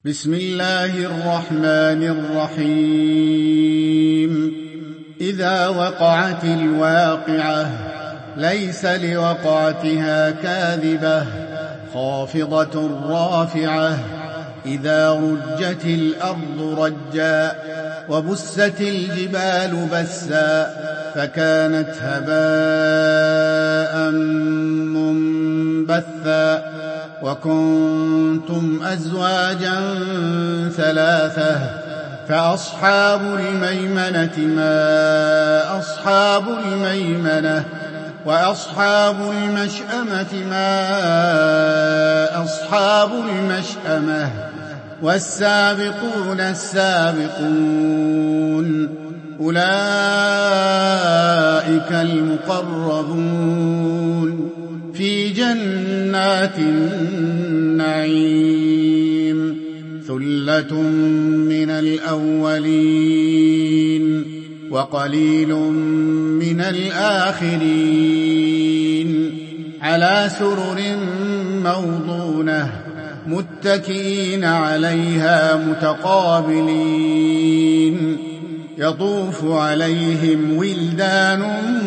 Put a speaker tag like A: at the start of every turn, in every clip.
A: بسم الله الرحمن الرحيم إذا وقعت الواقعة ليس لوقعتها كاذبة خافضة رافعة إذا رجت الأرض رجا وبست الجبال بسا فكانت هباء منبثا وكنتم أزواجا ثلاثة فأصحاب الميمنة ما أصحاب الميمنة وأصحاب المشأمة ما أصحاب المشأمة والسابقون السابقون أولئك المقربون في جنات النعيم ثلة من الأولين وقليل من الآخرين على سرر موضونة متكئين عليها متقابلين يطوف عليهم ولدان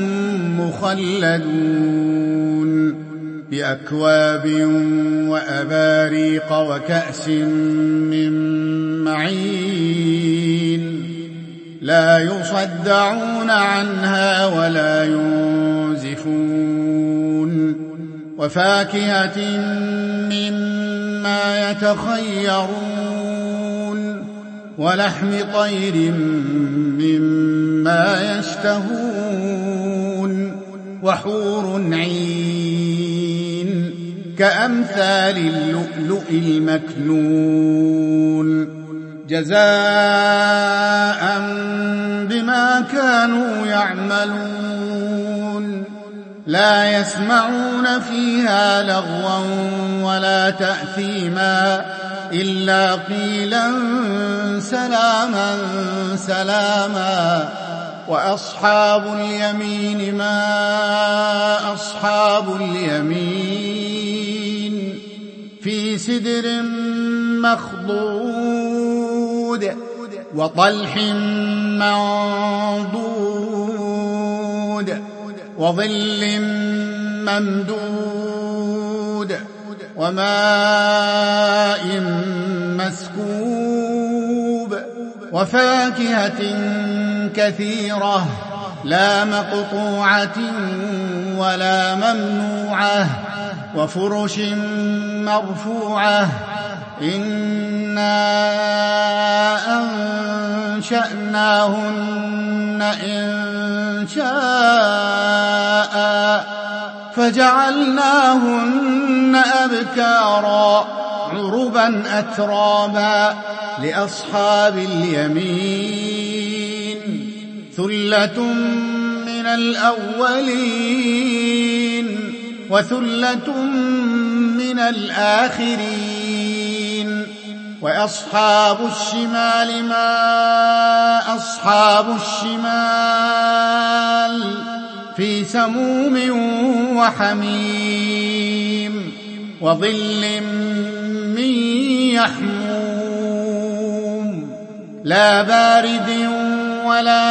A: مخلدون بأكواب وأباريق وكأس من معين لا يصدعون عنها ولا ينزفون وفاكهة مما يتخيرون ولحم طير مما يشتهون وحور عين كأمثال اللؤلؤ المكنون جزاء بما كانوا يعملون لا يسمعون فيها لغوا ولا تأثيما إلا قيلا سلاما سلاما وأصحاب اليمين ما أصحاب اليمين في سدر مخضود وطلح منضود وظل ممدود وماء مسكوب وفاكهة كثيرة لا مقطوعة ولا ممنوعة وفرش مرفوعة إنا أنشأناهن إن شاء فجعلناهن أبكارا عربا أترابا لأصحاب اليمين ثلة من الأولين وثلة من الآخرين وأصحاب الشمال ما أصحاب الشمال في سموم وحميم وظل من يحموم لا بارد ولا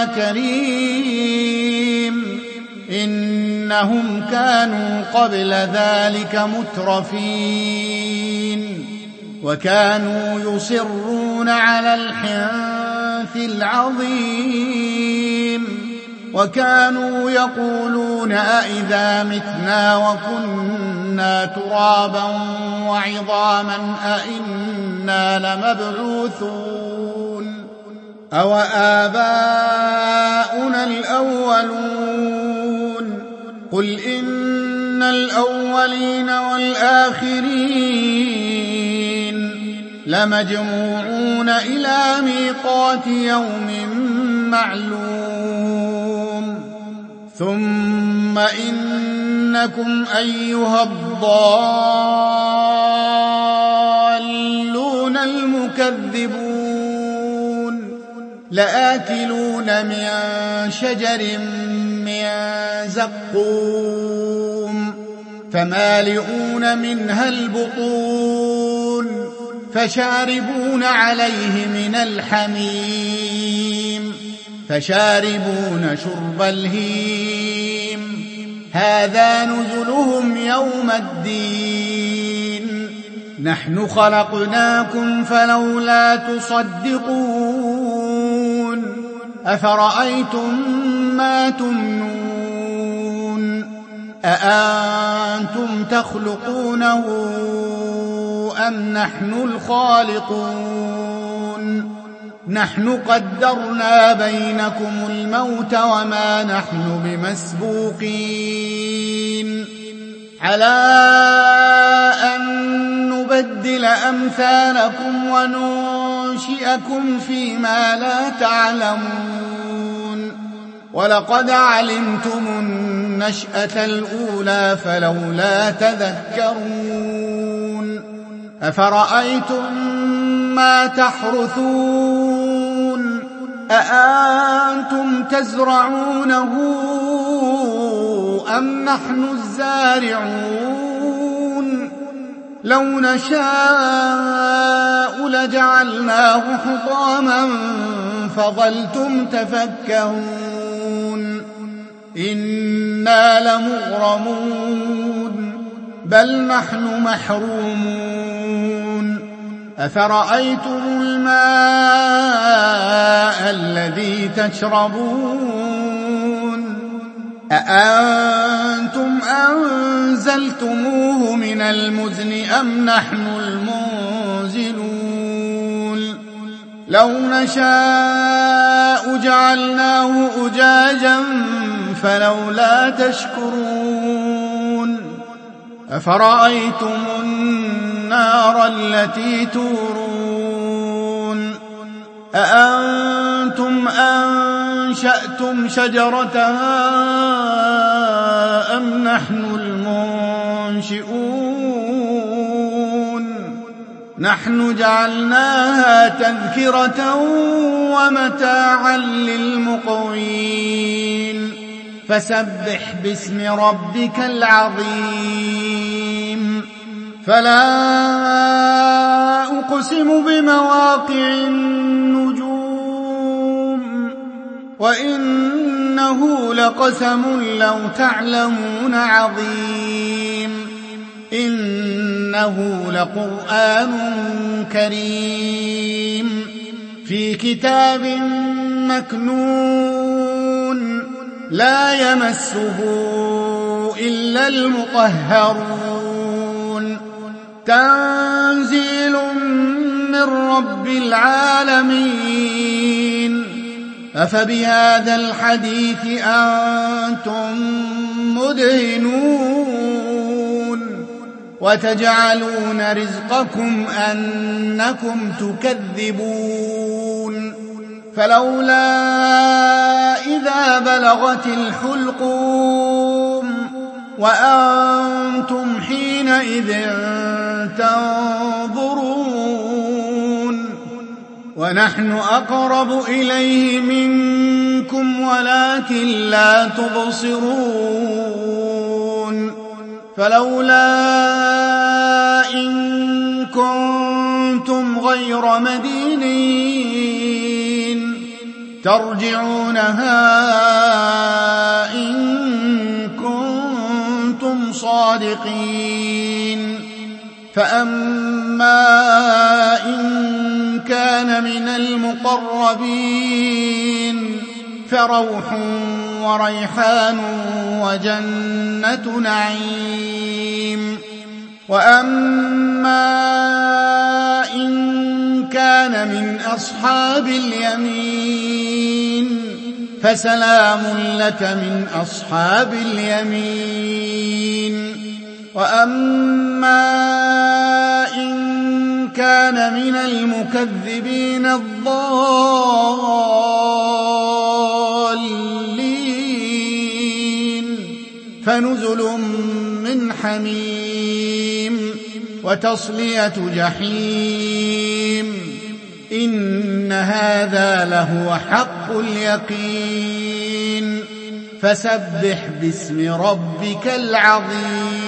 A: كريم إنهم كانوا قبل ذلك مترفين وكانوا يصرون على الحنث العظيم وكانوا يقولون أئذا متنا وكنا ترابا وعظاما أئنا لمبعوثون أو آباؤنا الأولون قل إن الأولين والآخرين لمجموعون إلى ميقات يوم معلوم ثم إنكم أيها الضالون المكذبون لآكلون من شجر من زقوم فمالئون منها البطون فشاربون عليه من الحميم فشاربون شرب الهيم هذا نزلهم يوم الدين نحن خلقناكم فلولا تصدقون أفرأيتم ما تمنون أأنتم تخلقونه أم نحن الخالقون نحن قدرنا بينكم الموت وما نحن بمسبوقين على أن نبدل أمثالكم وننشئكم فيما لا تعلمون ولقد علمتم النشأة الأولى فلولا تذكرون أفرأيتم ما تحرثون أأنتم تزرعونه أم نحن الزارعون لو نشاء لجعلناه حطاما فظلتم تفكهون إنا لمغرمون بل نحن محرومون أفرأيتم الماء الذي تشربون أأنتم أنزلتموه من المزن أم نحن المنزلون لو نشاء جعلناه أجاجا فلولا تشكرون أفرأيتم النار التي تورون أأنتم أنشأتم شجرتها أم نحن المنشئون نحن جعلناها تذكرة ومتاعا للمقوين فسبح باسم ربك العظيم فلا أقسم بمواقع النجوم وإنه لقسم لو تعلمون عظيم إنه لقرآن كريم في كتاب مكنون لا يمسه إلا المطهرون تنزيل من رب العالمين أفبهذا الحديث أنتم مدهنون وتجعلون رزقكم أنكم تكذبون فلولا إذا بلغت الحلقوم وأنتم حينئذ تنظرون ونحن أقرب إليه منكم ولكن لا تبصرون فلولا إن كنتم غير مدينين ترجعونها إن كنتم صادقين فأما إن كان من المقربين فروح وريحان وجنة نعيم وأما إن كان من أصحاب اليمين فسلام لك من أصحاب اليمين وأما إن كان من المكذبين الضالين فنزل من حميم وتصلية جحيم إن هذا لهو حق اليقين فسبح باسم ربك العظيم